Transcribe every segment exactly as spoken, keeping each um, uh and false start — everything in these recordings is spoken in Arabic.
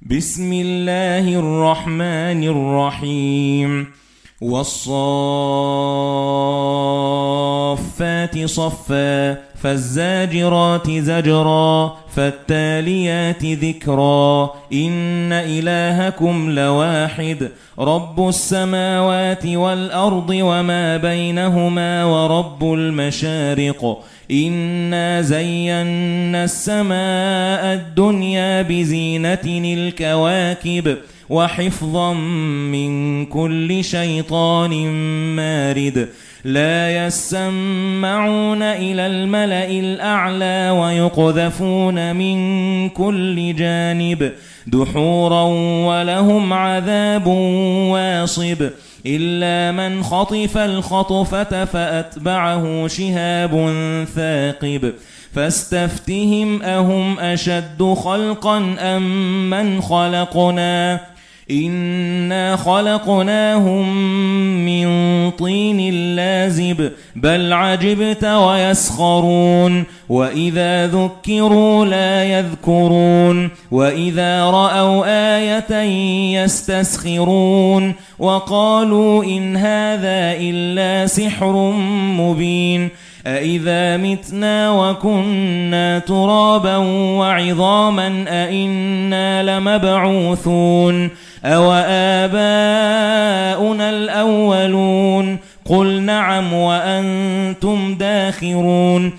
بسم الله الرحمن الرحيم والصافات صفا فالزاجرات زجرا فالتاليات ذكرا إن إلهكم لواحد رب السماوات والأرض وما بينهما ورب المشارق إنا زينا السماء الدنيا بزينة الكواكب وحفظا من كل شيطان مارد لا يسمعون إلى الملأ الأعلى ويقذفون من كل جانب دحورا ولهم عذاب واصب إلا من خطف الخطفة فأتبعه شهاب ثاقب فاستفتهم أهم أشد خلقا أم من خلقنا إنا خلقناهم من طين لازب بل عجبت ويسخرون وإذا ذكروا لا يذكرون وإذا رأوا آية يستسخرون وقالوا إن هذا إلا سحر مبين أإذا متنا وكنا ترابا وعظاما أإنا لمبعوثون أو آباؤنا الأولون قل نعم وأنتم داخرون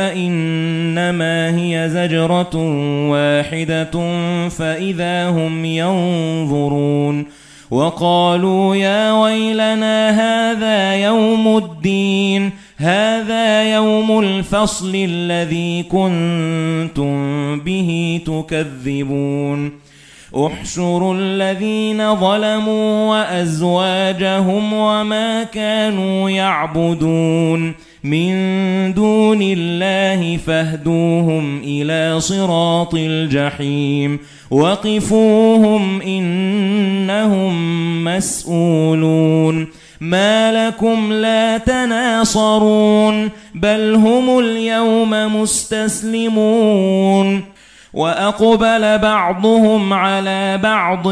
فإنما هي زجرة واحدة فإذا هم ينظرون وقالوا يا ويلنا هذا يوم الدين هذا يوم الفصل الذي كنتم به تكذبون احشروا الذين ظلموا وأزواجهم وما كانوا يعبدون من دون الله فاهدوهم إلى صراط الجحيم وقفوهم إنهم مسؤولون ما لكم لا تناصرون بل هم اليوم مستسلمون وأقبل بعضهم على بعض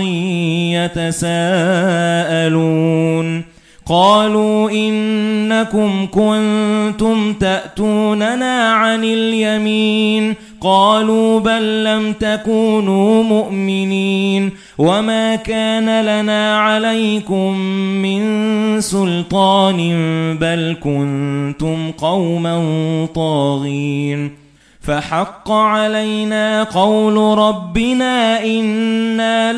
يتساءلون قالوا إنكم كنتم تأتوننا عن اليمين قالوا بل لم تكونوا مؤمنين وما كان لنا عليكم من سلطان بل كنتم قوما طاغين فحق علينا قول ربنا إنا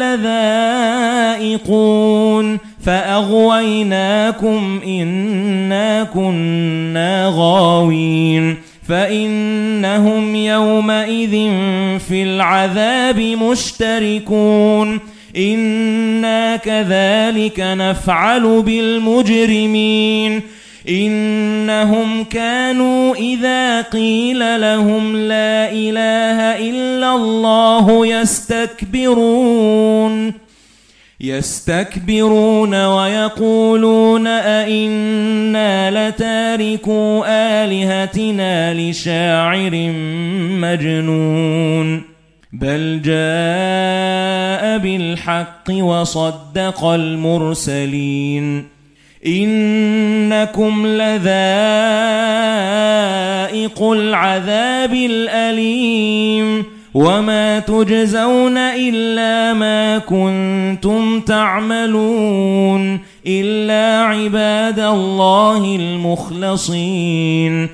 لذائقون فأغويناكم إنا كنا غاوين فإنهم يومئذ في العذاب مشتركون إنا كذلك نفعل بالمجرمين إنهم كانوا إذا قيل لهم لا إله إلا الله يستكبرون يستكبرون ويقولون أئنا لتاركو آلهتنا لشاعر مجنون بل جاء بالحق وصدق المرسلين إنكم لذائق العذاب الأليم وما تجزون إلا ما كنتم تعملون إلا عباد الله المخلصين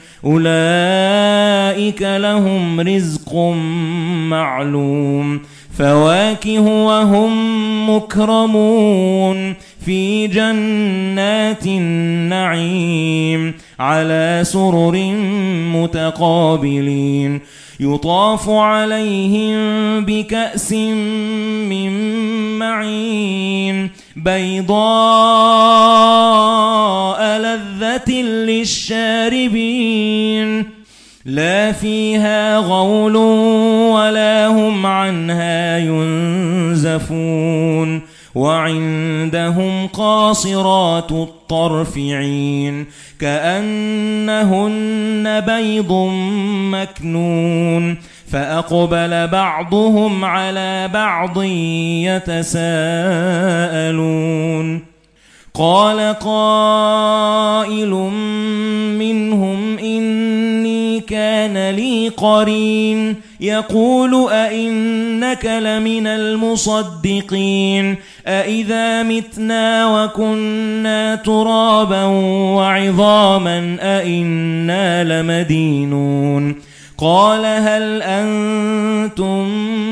أولئك لهم رزق معلوم فواكه وهم مكرمون في جنات النعيم على سرر متقابلين يطاف عليهم بكأس من معين بيضاء لذة للشاربين لا فيها غول ولا هم عنها ينزفون وعندهم قاصرات الطرف عين كأنهن بيض مكنون فأقبل بعضهم على بعض يتساءلون قال قائل منهم إني كان لي قرين يقول أئنك لمن المصدقين أئذا متنا وكنا ترابا وعظاما أئنا لمدينون قال هل أنتم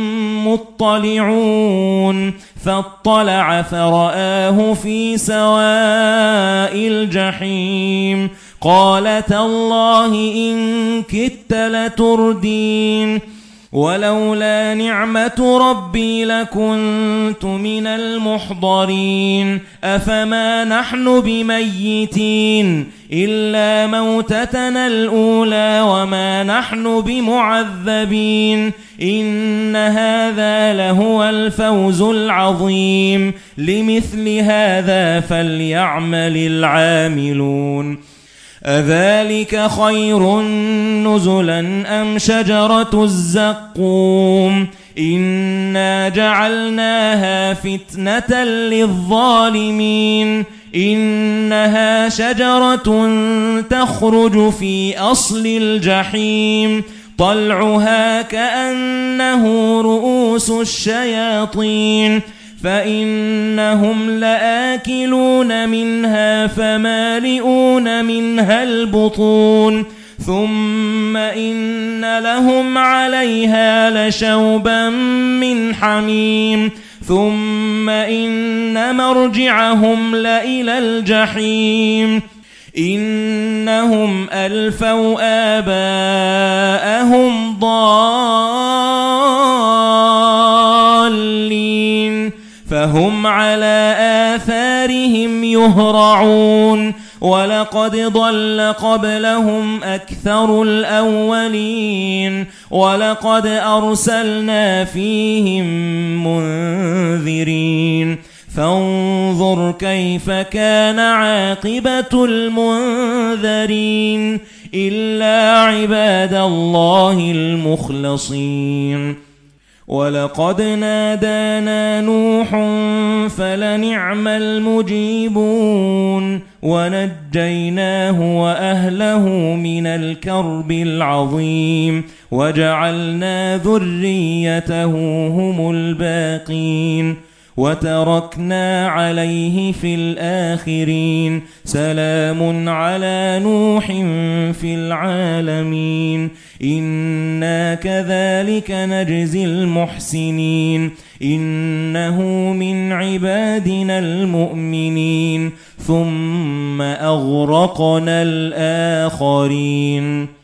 مطلعون فاطلع فرآه في سواء الجحيم قال تالله إن كدت لتردين ولولا نعمة ربي لكنت من المحضرين أفما نحن بميتين إلا موتتنا الأولى وما نحن بمعذبين إن هذا لهو الفوز العظيم لمثل هذا فليعمل العاملون أذلك خير نزلا أم شجرة الزقوم إنا جعلناها فتنة للظالمين إنها شجرة تخرج في أصل الجحيم طلعها كأنه رؤوس الشياطين فإنهم لآكلون منها فمالئون منها البطون ثم إن لهم عليها لشوبا من حميم ثم إن مرجعهم لإلى الجحيم إنهم ألفوا آباءهم ضالين فهم على آثارهم يهرعون ولقد ضل قبلهم أكثر الأولين ولقد أرسلنا فيهم منذرين فانظر كيف كان عاقبة المنذرين إلا عباد الله المخلصين ولقد نادانا نوح فلنعم المجيبون ونجيناه وأهله من الكرب العظيم وجعلنا ذريته هم الباقين وتركنا عليه في الآخرين سلام على نوح في العالمين إنا كذلك نجزي المحسنين إنه من عبادنا المؤمنين ثم أغرقنا الآخرين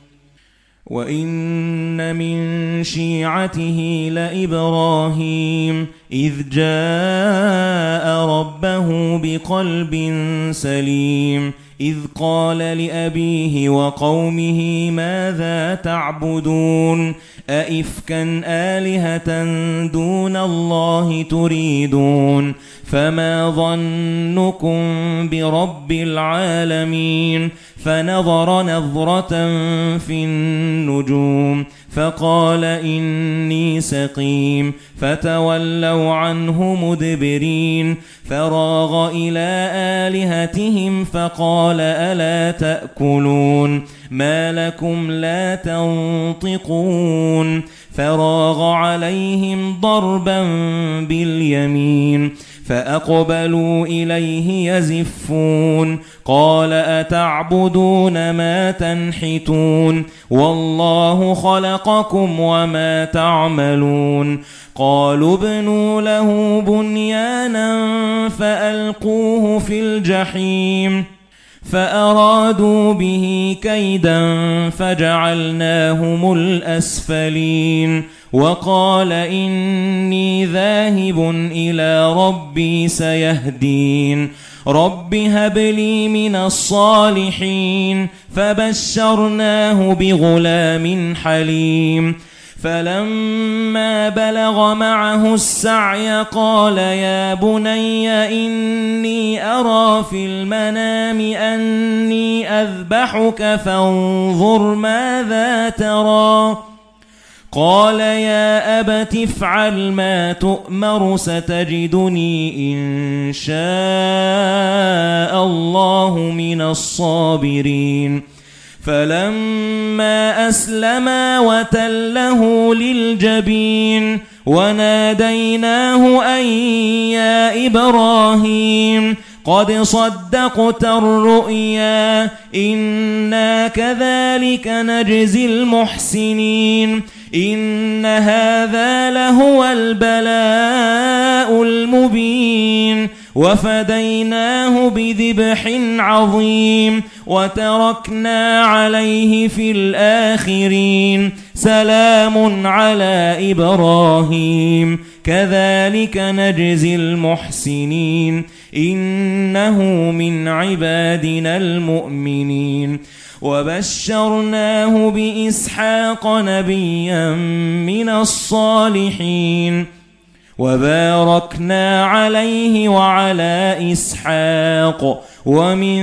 وإن من شيعته لإبراهيم إذ جاء ربه بقلب سليم إذ قال لأبيه وقومه ماذا تعبدون أئفكا آلهة دون الله تريدون فما ظنكم برب العالمين فنظر نظرة في النجوم فقال إني سقيم فتولوا عنه مدبرين فراغ إلى آلهتهم فقال ألا تأكلون ما لكم لا تنطقون فراغ عليهم ضربا باليمين فأقبلوا إليه يزفون قال أتعبدون ما تنحتون والله خلقكم وما تعملون قالوا ابنوا له بنيانا فألقوه في الجحيم فأرادوا به كيدا فجعلناهم الأسفلين وقال إني ذاهب إلى ربي سيهدين رب هب لي من الصالحين فبشرناه بغلام حليم فلما بلغ معه السعي قال يا بني إني أرى في المنام أني أذبحك فانظر ماذا ترى قال يا أبت افعل ما تؤمر ستجدني إن شاء الله من الصابرين فلما أسلما وتله للجبين وناديناه أن يا إبراهيم قد صدقت الرؤيا إنا كذلك نجزي المحسنين إن هذا لهو البلاء المبين وفديناه بذبح عظيم وتركنا عليه في الآخرين سلام على إبراهيم كذلك نجزي المحسنين إنه من عبادنا المؤمنين وبشرناه بإسحاق نبيا من الصالحين وباركنا عليه وعلى إسحاق ومن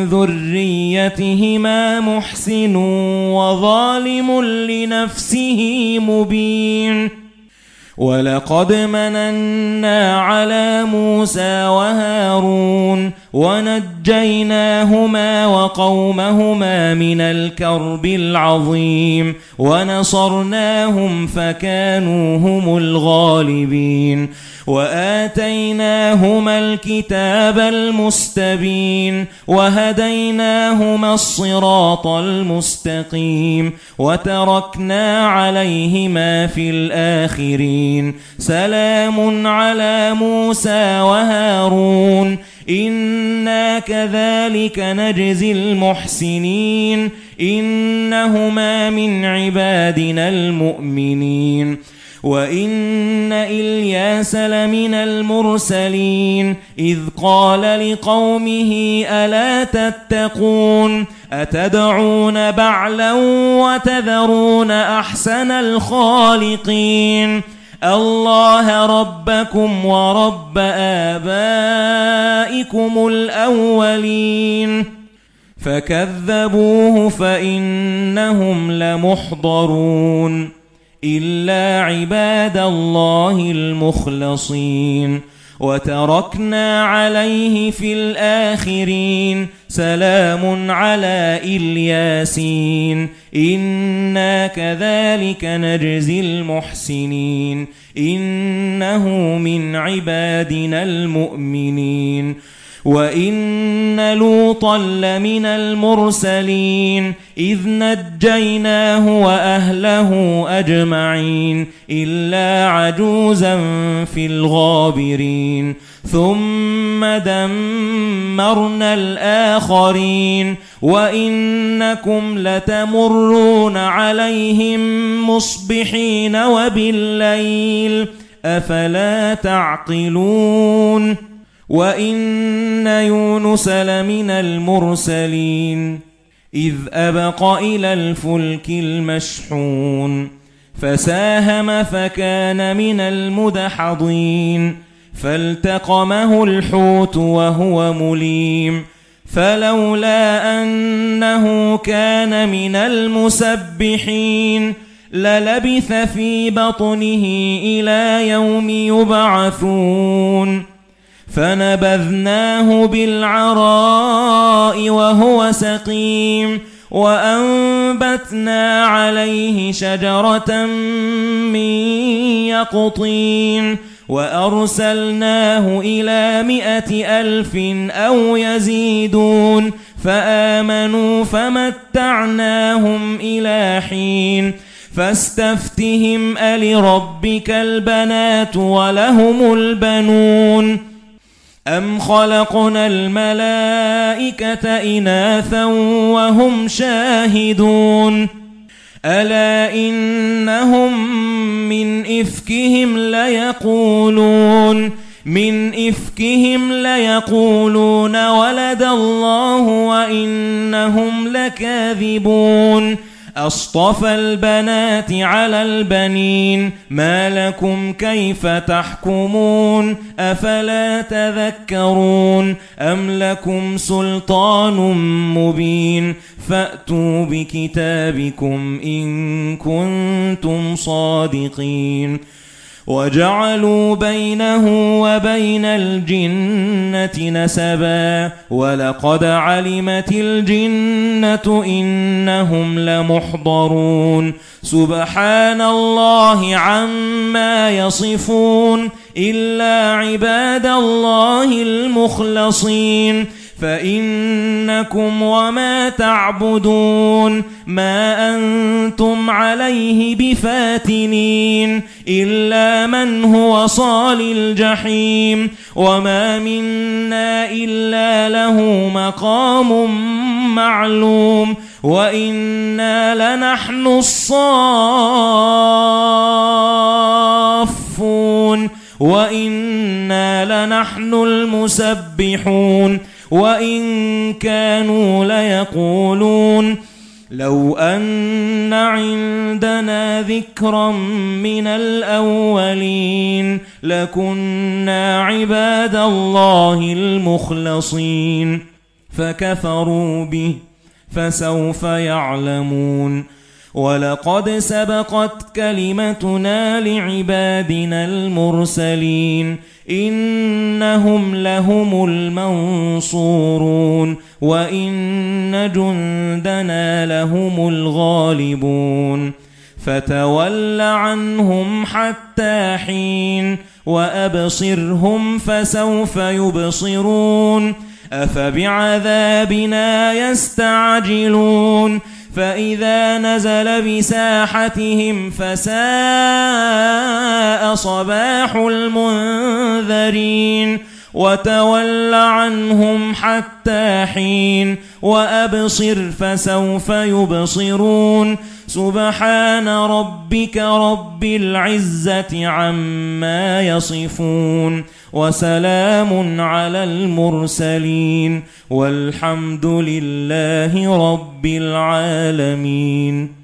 ذريتهما محسن وظالم لنفسه مبين ولقد مننا على موسى وهارون ونجيناهما وقومهما من الكرب العظيم ونصرناهم فكانوا هم الغالبين وآتيناهما الكتاب المستبين وهديناهما الصراط المستقيم وتركنا عليهما في الآخرين سلام على موسى وهارون إنا كذلك نجزي المحسنين إنهما من عبادنا المؤمنين وإن إلياس لمن المرسلين إذ قال لقومه ألا تتقون أتدعون بعلا وتذرون أحسن الخالقين الله ربكم ورب آبائكم الأولين فكذبوه فإنهم لمحضرون إلا عباد الله المخلصين وتركنا عليه في الآخرين سلام على الياسين إنا كذلك نجزي المحسنين إنه من عبادنا المؤمنين وإن لوطا لمن المرسلين إذ نجيناه وأهله أجمعين إلا عجوزا في الغابرين ثم دمرنا الآخرين وإنكم لتمرون عليهم مصبحين وبالليل أفلا تعقلون وإن يونس لمن المرسلين إذ أبق إلى الفلك المشحون فساهم فكان من المدحضين فالتقمه الحوت وهو مليم فلولا أنه كان من المسبحين للبث في بطنه إلى يوم يبعثون فنبذناه بالعراء وهو سقيم وأنبتنا عليه شجرة من يقطين وأرسلناه إلى مئة ألف أو يزيدون فآمنوا فمتعناهم إلى حين فاستفتهم ألربك البنات ولهم البنون أم خلقنا الملائكة إناثا وهم شاهدون ألا إنهم من إفكهم ليقولون من إفكهم ليقولون ولد الله وإنهم لكاذبون أصطفى البنات على البنين ما لكم كيف تحكمون أفلا تذكرون أم لكم سلطان مبين فأتوا بكتابكم إن كنتم صادقين وجعلوا بينه وبين الجنة نسبا ولقد علمت الجنة إنهم لمحضرون سبحان الله عما يصفون إلا عباد الله المخلصين فإنكم وما تعبدون ما أنتم عليه بفاتنين إلا من هو صال الجحيم وما منا إلا له مقام معلوم وإنا لنحن الصافون وإنا لنحن المسبحون وإن كانوا ليقولون لو أن عندنا ذكرا من الأولين لكنا عباد الله المخلصين فكفروا به فسوف يعلمون ولقد سبقت كلمتنا لعبادنا المرسلين إنهم لهم المنصورون وإن جندنا لهم الغالبون فتول عنهم حتى حين وأبصرهم فسوف يبصرون أفبعذابنا يستعجلون فإذا نزل بساحتهم فساء صباح المنذرين وتول عنهم حتى حين وأبصر فسوف يبصرون سبحان ربك رب العزة عما يصفون وسلام على المرسلين والحمد لله رب العالمين.